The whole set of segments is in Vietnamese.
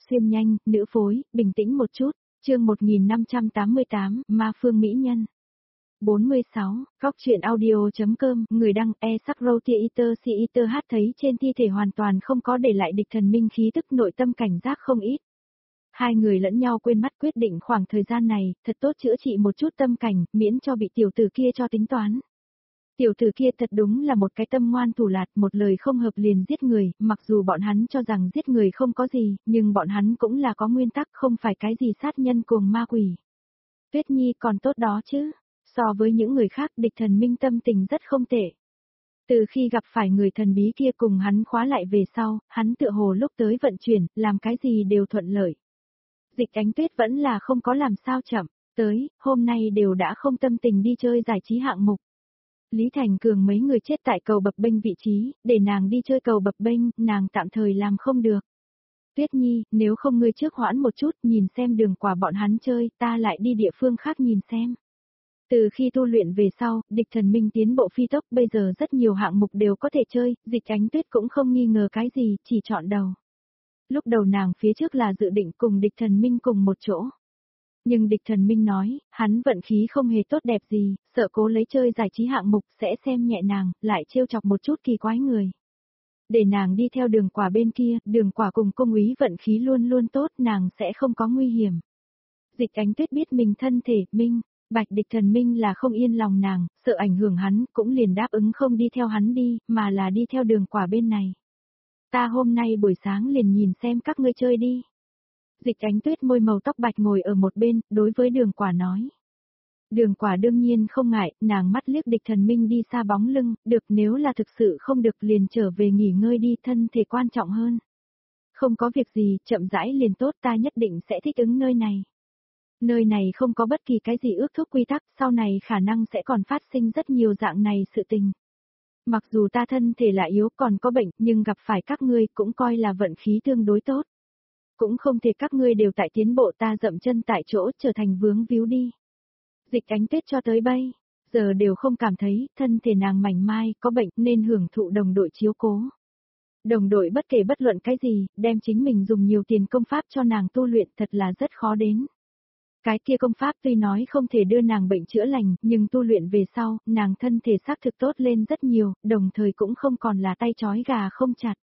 xuyên nhanh, nữ phối, bình tĩnh một chút, chương 1588, Ma Phương Mỹ Nhân. 46, Góc truyện audio.com, người đăng e-sắc-râu-tia-iter-si-iter hát thấy trên thi thể hoàn toàn không có để lại địch thần minh khí tức, nội tâm cảnh giác không ít. Hai người lẫn nhau quên mắt, quyết định khoảng thời gian này, thật tốt chữa trị một chút tâm cảnh, miễn cho bị tiểu tử kia cho tính toán. Tiểu tử kia thật đúng là một cái tâm ngoan thủ lạt, một lời không hợp liền giết người, mặc dù bọn hắn cho rằng giết người không có gì, nhưng bọn hắn cũng là có nguyên tắc, không phải cái gì sát nhân cuồng ma quỷ. Tuyết Nhi còn tốt đó chứ, so với những người khác địch thần minh tâm tình rất không tệ. Từ khi gặp phải người thần bí kia cùng hắn khóa lại về sau, hắn tựa hồ lúc tới vận chuyển, làm cái gì đều thuận lợi. Dịch Ánh Tuyết vẫn là không có làm sao chậm, tới, hôm nay đều đã không tâm tình đi chơi giải trí hạng mục. Lý Thành Cường mấy người chết tại cầu bập bênh vị trí, để nàng đi chơi cầu bập bênh, nàng tạm thời làm không được. Tuyết Nhi, nếu không ngươi trước hoãn một chút, nhìn xem đường quả bọn hắn chơi, ta lại đi địa phương khác nhìn xem. Từ khi tu luyện về sau, địch thần minh tiến bộ phi tốc, bây giờ rất nhiều hạng mục đều có thể chơi, Dịch Ánh Tuyết cũng không nghi ngờ cái gì, chỉ chọn đầu. Lúc đầu nàng phía trước là dự định cùng địch thần minh cùng một chỗ. Nhưng địch thần minh nói, hắn vận khí không hề tốt đẹp gì, sợ cố lấy chơi giải trí hạng mục sẽ xem nhẹ nàng, lại trêu chọc một chút kỳ quái người. Để nàng đi theo đường quả bên kia, đường quả cùng cung úy vận khí luôn luôn tốt, nàng sẽ không có nguy hiểm. Dịch Ánh Tuyết biết mình thân thể, bạch địch thần minh là không yên lòng nàng, sợ ảnh hưởng hắn, cũng liền đáp ứng không đi theo hắn đi, mà là đi theo đường quả bên này. Ta hôm nay buổi sáng liền nhìn xem các ngươi chơi đi. Dịch Ánh Tuyết môi màu tóc bạch ngồi ở một bên, đối với đường quả nói. Đường quả đương nhiên không ngại, nàng mắt liếc địch thần minh đi xa bóng lưng, được, nếu là thực sự không được liền trở về nghỉ ngơi đi, thân thể quan trọng hơn. Không có việc gì, chậm rãi liền tốt, ta nhất định sẽ thích ứng nơi này. Nơi này không có bất kỳ cái gì ước thúc quy tắc, sau này khả năng sẽ còn phát sinh rất nhiều dạng này sự tình. Mặc dù ta thân thể là yếu còn có bệnh, nhưng gặp phải các ngươi cũng coi là vận khí tương đối tốt. Cũng không thể các ngươi đều tại tiến bộ, ta dậm chân tại chỗ trở thành vướng víu đi. Dịch Ánh Tuyết cho tới bây giờ đều không cảm thấy thân thể nàng mảnh mai, có bệnh nên hưởng thụ đồng đội chiếu cố. Đồng đội bất kể bất luận cái gì, đem chính mình dùng nhiều tiền công pháp cho nàng tu luyện thật là rất khó đến. Cái kia công pháp tuy nói không thể đưa nàng bệnh chữa lành, nhưng tu luyện về sau, nàng thân thể xác thực tốt lên rất nhiều, đồng thời cũng không còn là tay trói gà không chặt.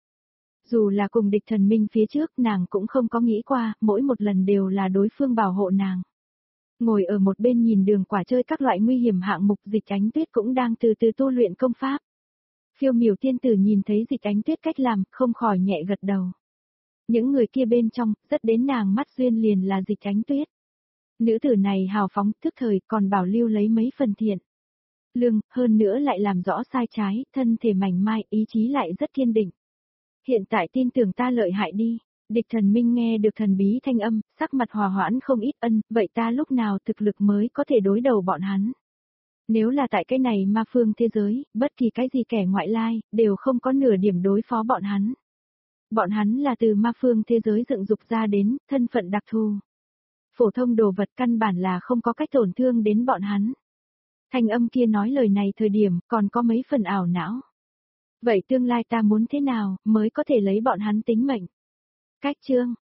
Dù là cùng địch thần minh phía trước, nàng cũng không có nghĩ qua, mỗi một lần đều là đối phương bảo hộ nàng. Ngồi ở một bên nhìn đường quả chơi các loại nguy hiểm hạng mục, Dịch Ánh Tuyết cũng đang từ từ tu luyện công pháp. Phiêu miểu tiên tử nhìn thấy Dịch Ánh Tuyết cách làm, không khỏi nhẹ gật đầu. Những người kia bên trong, rất đến nàng mắt duyên liền là Dịch Ánh Tuyết. Nữ tử này hào phóng, thức thời, còn bảo lưu lấy mấy phần thiện lương, hơn nữa lại làm rõ sai trái, thân thể mảnh mai, ý chí lại rất kiên định. Hiện tại tin tưởng ta lợi hại đi. Địch thần minh nghe được thần bí thanh âm, sắc mặt hòa hoãn không ít, vậy ta lúc nào thực lực mới có thể đối đầu bọn hắn. Nếu là tại cái này ma phương thế giới, bất kỳ cái gì kẻ ngoại lai, đều không có nửa điểm đối phó bọn hắn. Bọn hắn là từ ma phương thế giới dựng dục ra đến, thân phận đặc thù. Phổ thông đồ vật căn bản là không có cách tổn thương đến bọn hắn. Thanh âm kia nói lời này thời điểm, còn có mấy phần ảo não. Vậy tương lai ta muốn thế nào, mới có thể lấy bọn hắn tính mệnh? Cách chương